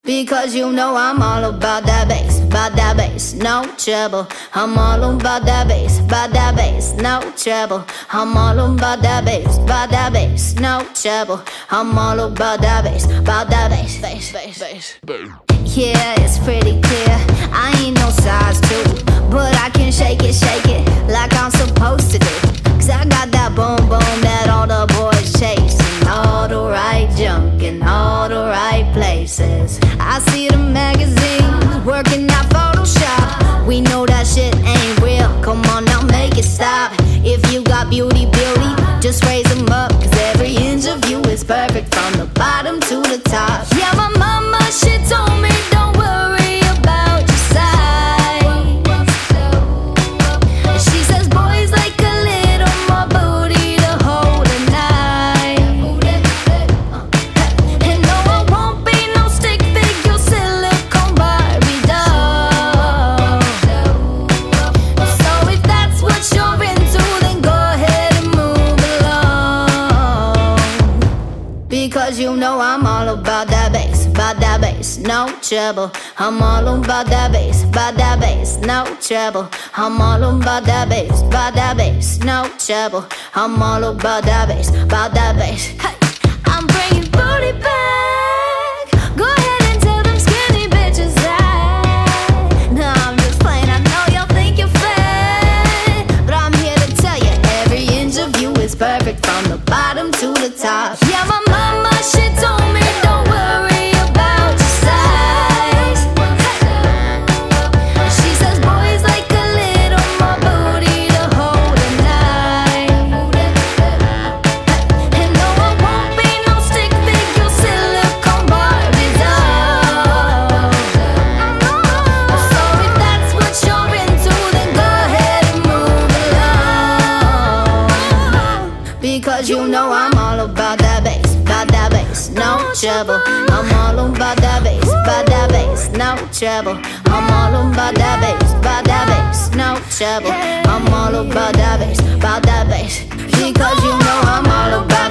Because you know I'm all about that bass, no trouble. I'm all about that bass, no trouble. I'm all about that bass, no trouble. I'm all about that bass, bass. Yeah, it's pretty clear, I ain't no size 2, but I can shake it like I'm supposed to do. Cause I got that boom boom that all the boys chasing, all the right junk in all the right places. I see the magazines working out Photoshop. We know that shit ain't real, come on now make it stop. If you got beauty, just raise them up. Cause every inch of you is perfect from the bottom to the top. Yeah, my mama, she told me don't worry about your size. She says boys like a little more booty to hold a knife. And no, I won't be no stick figure silicone Barbie doll. So if that's what you're into, then go ahead and move along. Because you know I'm all about that bass, no trouble. I'm all about that bass, no trouble. I'm all about that bass, no trouble. I'm all about that bass. Hey, I'm bringing booty back. Go ahead and tell them skinny bitches that. No, I'm just playing, I know y'all think you're fat, but I'm here to tell you every inch of you is perfect from the bottom to the top. Yeah, my mama, she told me don't worry about your size. She says boys like a little more booty to hold a knife. And no, I won't be no stick figure silicone Barbie doll. So if that's what you're into, then go ahead and move along. Because you know I'm all about that bass, no trouble. I'm all about that bass, no trouble. I'm all about that bass, no trouble. I'm all about that bass, because you know I'm all about